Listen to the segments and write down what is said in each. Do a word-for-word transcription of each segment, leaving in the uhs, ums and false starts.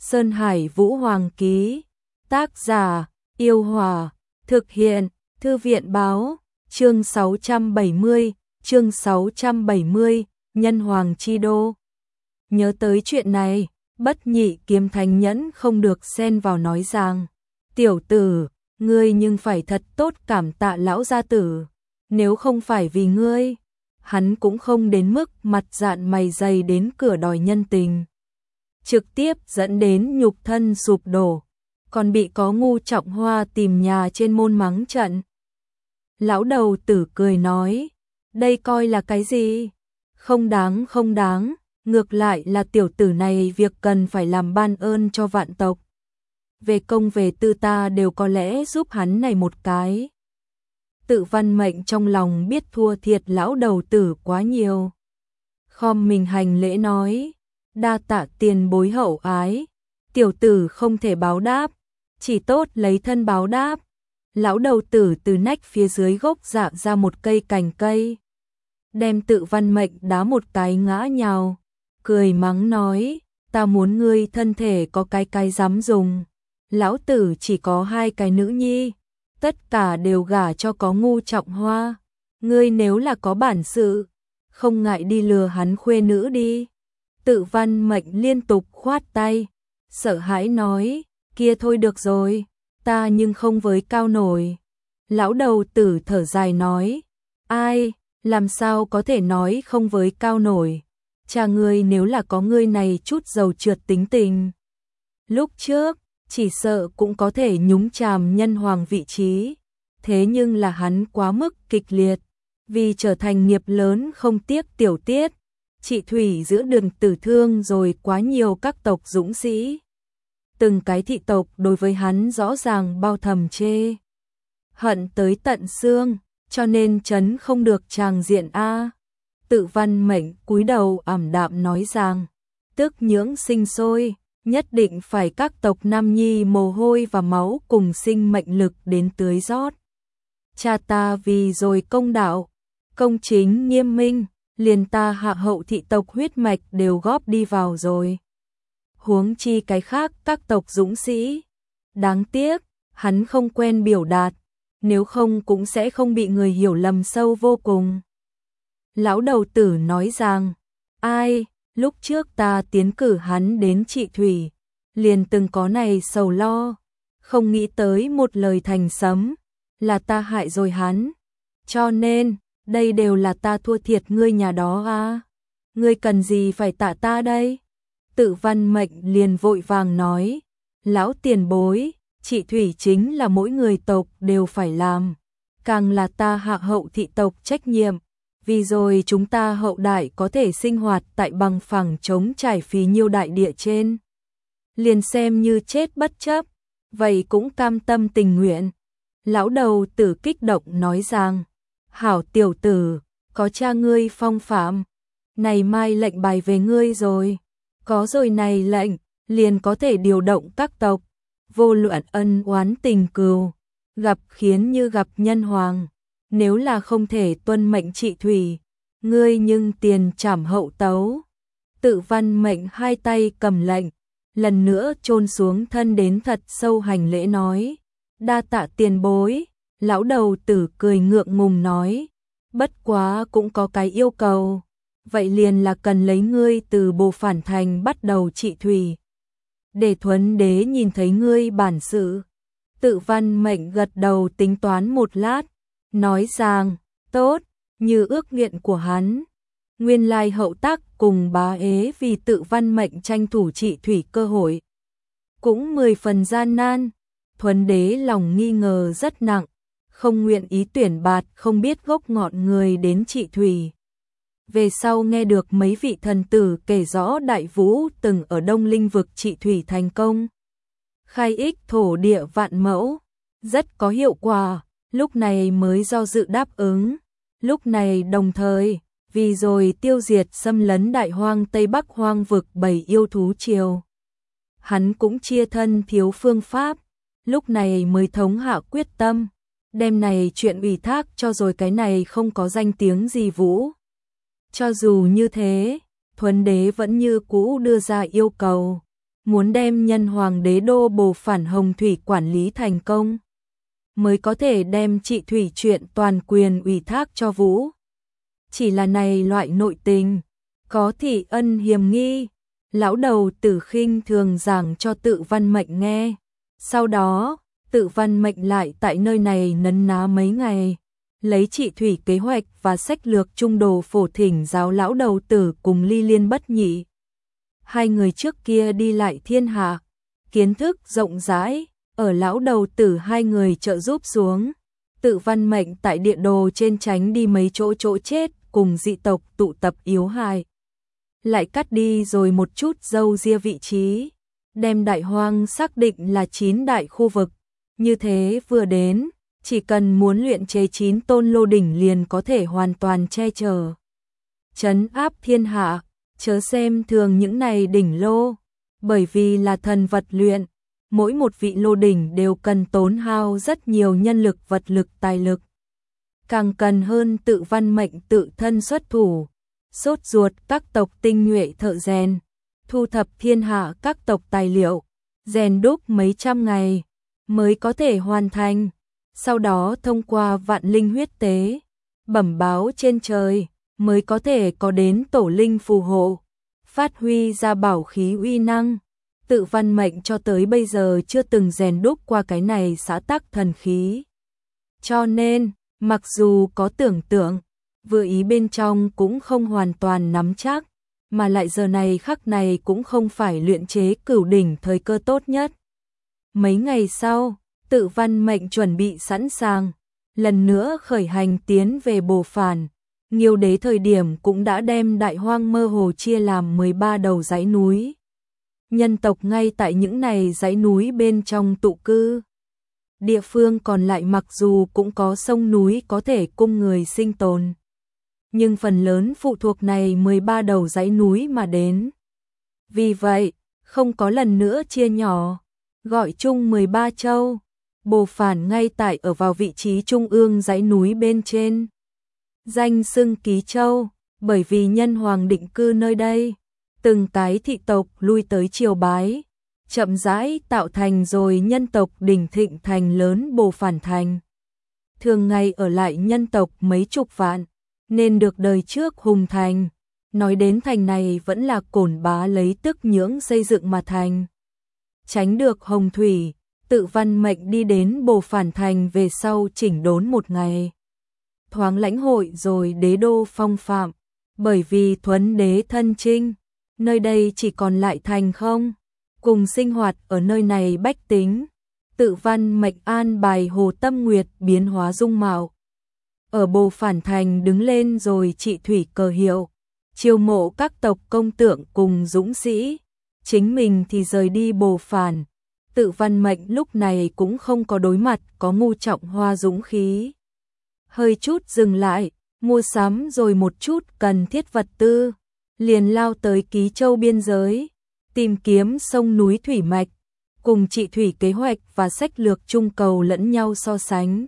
Sơn Hải Vũ Hoàng ký. Tác giả, Yêu Hòa. Thực hiện, Thư viện báo. Chương sáu trăm bảy mươi, chương sáu trăm bảy mươi, Nhân Hoàng chi đô. Nhớ tới chuyện này, Bất Nhị Kiếm Thánh Nhẫn không được xen vào nói rằng, tiểu tử, ngươi nhưng phải thật tốt cảm tạ lão gia tử, nếu không phải vì ngươi, hắn cũng không đến mức mặt dạn mày dày đến cửa đòi nhân tình. Trực tiếp dẫn đến nhục thân sụp đổ, còn bị có ngu Trọng Hoa tìm nhà trên môn mắng trận. Lão đầu tử cười nói, đây coi là cái gì? Không đáng không đáng, ngược lại là tiểu tử này việc cần phải làm ban ơn cho vạn tộc. Về công về tư ta đều có lẽ giúp hắn này một cái. Tự Văn Mệnh trong lòng biết thua thiệt lão đầu tử quá nhiều. Khom mình hành lễ nói, đa tạ tiền bối hậu ái, tiểu tử không thể báo đáp, chỉ tốt lấy thân báo đáp. Lão đầu tử từ nách phía dưới gốc dạ ra một cây cành cây, đem Tự Văn Mệnh đá một cái ngã nhào, cười mắng nói, ta muốn ngươi thân thể có cái cái dám dùng, lão tử chỉ có hai cái nữ nhi, tất cả đều gả cho có ngu Trọng Hoa, ngươi nếu là có bản sự, không ngại đi lừa hắn khuê nữ đi. Tự Văn Mệnh liên tục khoát tay, sợ hãi nói, kia thôi được rồi, ta nhưng không với cao nổi. Lão đầu tử thở dài nói, ai, làm sao có thể nói không với cao nổi, cha ngươi nếu là có ngươi này chút dầu trượt tính tình. Lúc trước, chỉ sợ cũng có thể nhúng chàm nhân hoàng vị trí, thế nhưng là hắn quá mức kịch liệt, vì trở thành nghiệp lớn không tiếc tiểu tiết, trị thủy giữa đường tử thương rồi quá nhiều các tộc dũng sĩ. Từng cái thị tộc đối với hắn rõ ràng bao thầm chê hận tới tận xương, cho nên chấn không được tràng diện a. Tự Văn Mệnh cúi đầu ảm đạm nói rằng, tức nhưỡng sinh sôi, nhất định phải các tộc nam nhi mồ hôi và máu cùng sinh mệnh lực đến tưới rót. Cha ta vì rồi công đạo, công chính nghiêm minh, liền ta hạ hậu thị tộc huyết mạch đều góp đi vào rồi. Huống chi cái khác các tộc dũng sĩ. Đáng tiếc, hắn không quen biểu đạt, nếu không cũng sẽ không bị người hiểu lầm sâu vô cùng. Lão đầu tử nói rằng, ai, lúc trước ta tiến cử hắn đến trị thủy, liền từng có này sầu lo, không nghĩ tới một lời thành sấm, là ta hại rồi hắn. Cho nên, đây đều là ta thua thiệt ngươi nhà đó à. Ngươi cần gì phải tạ ta đây? Tự Văn Mệnh liền vội vàng nói, lão tiền bối, trị thủy chính là mỗi người tộc đều phải làm, càng là ta hạ hậu thị tộc trách nhiệm, vì rồi chúng ta hậu đại có thể sinh hoạt tại bằng phẳng chống trải phí nhiêu đại địa trên. Liền xem như chết bất chấp, vậy cũng cam tâm tình nguyện. Lão đầu tử kích động nói rằng, hảo tiểu tử, có cha ngươi phong phạm, này mai lệnh bài về ngươi rồi. Có rồi này lệnh, liền có thể điều động các tộc, vô luận ân oán tình cừu, gặp khiến như gặp nhân hoàng, nếu là không thể tuân mệnh trị thủy, ngươi nhưng tiền trảm hậu tấu. Tự Văn Mệnh hai tay cầm lệnh, lần nữa chôn xuống thân đến thật sâu hành lễ nói, đa tạ tiền bối. Lão đầu tử cười ngượng ngùng nói, bất quá cũng có cái yêu cầu. Vậy liền là cần lấy ngươi từ Bồ Phản Thành bắt đầu trị thủy, để Thuấn Đế nhìn thấy ngươi bản sự. Tự Văn Mệnh gật đầu tính toán một lát, nói rằng, tốt, như ước nguyện của hắn. Nguyên lai hậu tác cùng bá ế vì Tự Văn Mệnh tranh thủ trị thủy cơ hội, cũng mười phần gian nan. Thuấn Đế lòng nghi ngờ rất nặng, không nguyện ý tuyển bạt không biết gốc ngọn người đến trị thủy. Về sau nghe được mấy vị thần tử kể rõ Đại Vũ từng ở Đông Linh vực trị thủy thành công, khai ích thổ địa vạn mẫu, rất có hiệu quả, lúc này mới do dự đáp ứng. Lúc này đồng thời, vì rồi tiêu diệt xâm lấn Đại Hoang Tây Bắc Hoang vực bảy yêu thú triều, hắn cũng chia thân thiếu phương pháp, lúc này mới thống hạ quyết tâm, đem này chuyện ủy thác cho rồi cái này không có danh tiếng gì Vũ. Cho dù như thế, Thuấn Đế vẫn như cũ đưa ra yêu cầu, muốn đem nhân hoàng đế đô Bồ Phản Hồng Thủy quản lý thành công, mới có thể đem trị thủy chuyện toàn quyền ủy thác cho Vũ. Chỉ là này loại nội tình, có thị ân hiềm nghi, lão đầu Tử khinh thường giảng cho Tự Văn Mệnh nghe. Sau đó, Tự Văn Mệnh lại tại nơi này nấn ná mấy ngày, lấy trị thủy kế hoạch và sách lược trung đồ phổ thỉnh giáo lão đầu Tử cùng Ly Liên Bất Nhị. Hai người trước kia đi lại thiên hạ, kiến thức rộng rãi, ở lão đầu Tử hai người trợ giúp xuống, Tự Văn Mệnh tại địa đồ trên tránh đi mấy chỗ chỗ chết cùng dị tộc tụ tập yếu hại. Lại cắt đi rồi một chút dâu ria vị trí, đem Đại Hoang xác định là chín đại khu vực. Như thế vừa đến, chỉ cần muốn luyện chế chín tôn lô đỉnh liền có thể hoàn toàn che chở, trấn áp thiên hạ. Chớ xem thường những này đỉnh lô, bởi vì là thần vật luyện, mỗi một vị lô đỉnh đều cần tốn hao rất nhiều nhân lực, vật lực, tài lực. Càng cần hơn Tự Văn Mệnh tự thân xuất thủ, sốt ruột các tộc tinh nhuệ thợ rèn, thu thập thiên hạ các tộc tài liệu, rèn đúc mấy trăm ngày mới có thể hoàn thành. Sau đó thông qua vạn linh huyết tế, bẩm báo trên trời, mới có thể có đến tổ linh phù hộ, phát huy ra bảo khí uy năng. Tự Văn Mệnh cho tới bây giờ chưa từng rèn đúc qua cái này xã tắc thần khí. Cho nên, mặc dù có tưởng tượng, vừa ý bên trong cũng không hoàn toàn nắm chắc, mà lại giờ này khắc này cũng không phải luyện chế cửu đỉnh thời cơ tốt nhất. Mấy ngày sau, Tự Văn Mệnh chuẩn bị sẵn sàng, lần nữa khởi hành tiến về Bồ Phản. Nghiêu đế thời điểm cũng đã đem Đại Hoang mơ hồ chia làm mười ba đầu dãy núi. Nhân tộc ngay tại những này dãy núi bên trong tụ cư. Địa phương còn lại mặc dù cũng có sông núi có thể cung người sinh tồn, nhưng phần lớn phụ thuộc này mười ba đầu dãy núi mà đến. Vì vậy, không có lần nữa chia nhỏ, gọi chung mười ba châu. Bồ Phản ngay tại ở vào vị trí trung ương dãy núi bên trên. Danh xưng Ký Châu, bởi vì nhân hoàng định cư nơi đây, từng cái thị tộc lui tới triều bái, chậm rãi tạo thành rồi nhân tộc đỉnh thịnh thành lớn Bồ Phản thành. Thường ngày ở lại nhân tộc mấy chục vạn, nên được đời trước hùng thành. Nói đến thành này vẫn là Cổn Bá lấy tức nhưỡng xây dựng mà thành. Tránh được hồng thủy, Tự Văn Mệnh đi đến Bồ Phản thành về sau chỉnh đốn một ngày. Thoáng lãnh hội rồi đế đô phong phạm, bởi vì Thuấn đế thân chinh, nơi đây chỉ còn lại thành không, cùng sinh hoạt ở nơi này bách tính. Tự Văn Mệnh an bài Hồ Tâm Nguyệt biến hóa dung mạo. Ở Bồ Phản thành đứng lên rồi trị thủy cờ hiệu, chiêu mộ các tộc công tượng cùng dũng sĩ, chính mình thì rời đi Bồ Phản. Tự Văn Mệnh lúc này cũng không có đối mặt có ngu trọng hoa dũng khí. Hơi chút dừng lại, mua sắm rồi một chút cần thiết vật tư, liền lao tới Ký Châu biên giới, tìm kiếm sông núi thủy mạch, cùng trị thủy kế hoạch và sách lược chung cầu lẫn nhau so sánh.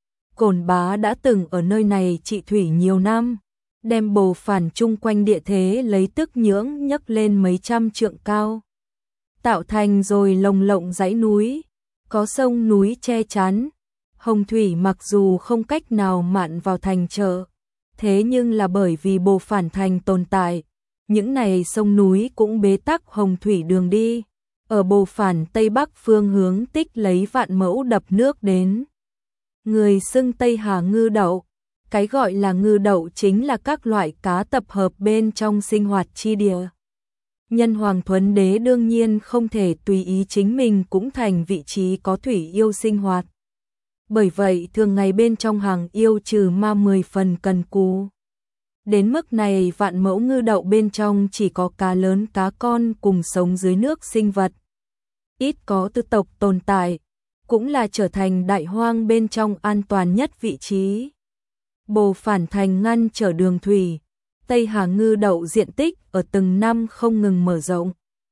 Cổn Bá đã từng ở nơi này trị thủy nhiều năm, đem Bồ Phản chung quanh địa thế lấy tức nhưỡng nhấc lên mấy trăm trượng cao, tạo thành rồi lồng lộng dãy núi, có sông núi che chắn. Hồng thủy mặc dù không cách nào mạn vào thành chợ, thế nhưng là bởi vì Bồ Phản thành tồn tại, những này sông núi cũng bế tắc hồng thủy đường đi. Ở Bồ Phản tây bắc phương hướng tích lấy vạn mẫu đập nước đến. Người xưng Tây Hà ngư đậu, cái gọi là ngư đậu chính là các loại cá tập hợp bên trong sinh hoạt chi địa. Nhân hoàng Thuấn đế đương nhiên không thể tùy ý chính mình cũng thành vị trí có thủy yêu sinh hoạt. Bởi vậy thường ngày bên trong hàng yêu trừ ma mười phần cần cù. Đến mức này vạn mẫu ngư đậu bên trong chỉ có cá lớn cá con cùng sống dưới nước sinh vật. Ít có tư tộc tồn tại, cũng là trở thành Đại Hoang bên trong an toàn nhất vị trí. Bồ Phản thành ngăn trở đường thủy, Tây Hà ngư đậu diện tích ở từng năm không ngừng mở rộng.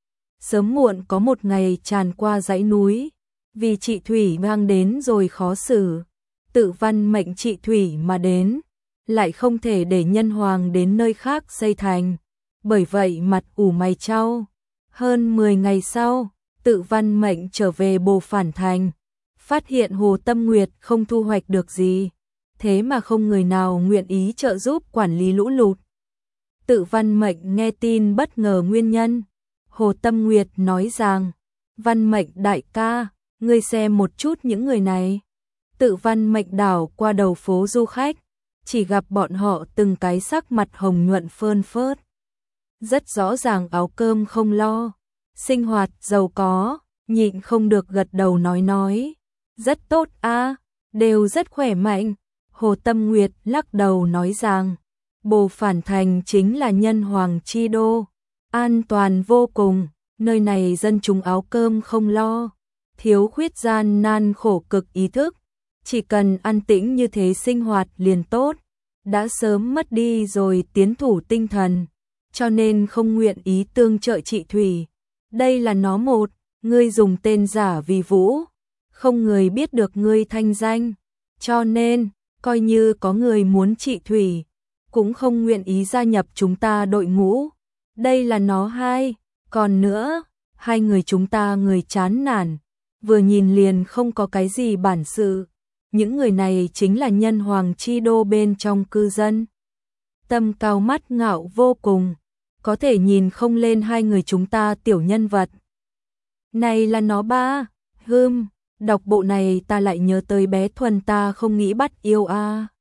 Sớm muộn có một ngày tràn qua dãy núi, vì trị thủy mang đến rồi khó xử. Tự Văn Mệnh trị thủy mà đến, lại không thể để nhân hoàng đến nơi khác xây thành, bởi vậy mặt ủ mày chau. Hơn mười ngày sau, Tự Văn Mệnh trở về Bồ Phản Thành, phát hiện Hồ Tâm Nguyệt không thu hoạch được gì, thế mà không người nào nguyện ý trợ giúp quản lý lũ lụt. Tự Văn Mệnh nghe tin bất ngờ nguyên nhân. Hồ Tâm Nguyệt nói rằng, Văn Mệnh đại ca, ngươi xem một chút những người này. Tự Văn Mệnh đảo qua đầu phố du khách, chỉ gặp bọn họ từng cái sắc mặt hồng nhuận phơn phớt. Rất rõ ràng áo cơm không lo, sinh hoạt giàu có, nhịn không được gật đầu nói nói. Rất tốt a, đều rất khỏe mạnh. Hồ Tâm Nguyệt lắc đầu nói rằng, Bồ Phản Thành chính là nhân hoàng chi đô, an toàn vô cùng, nơi này dân chúng áo cơm không lo, thiếu khuyết gian nan khổ cực ý thức, chỉ cần an tĩnh như thế sinh hoạt liền tốt, đã sớm mất đi rồi tiến thủ tinh thần, cho nên không nguyện ý tương trợ chị Thủy. Đây là nó một, ngươi dùng tên giả vì Vũ, không người biết được ngươi thanh danh, cho nên, coi như có người muốn chị Thủy, cũng không nguyện ý gia nhập chúng ta đội ngũ. Đây là nó hai, còn nữa, hai người chúng ta người chán nản, vừa nhìn liền không có cái gì bản sự. Những người này chính là nhân hoàng chi đô bên trong cư dân. Tâm cao mắt ngạo vô cùng, có thể nhìn không lên hai người chúng ta tiểu nhân vật. Này là nó ba, hưm, đọc bộ này ta lại nhớ tới bé Thuần ta không nghĩ bắt yêu a.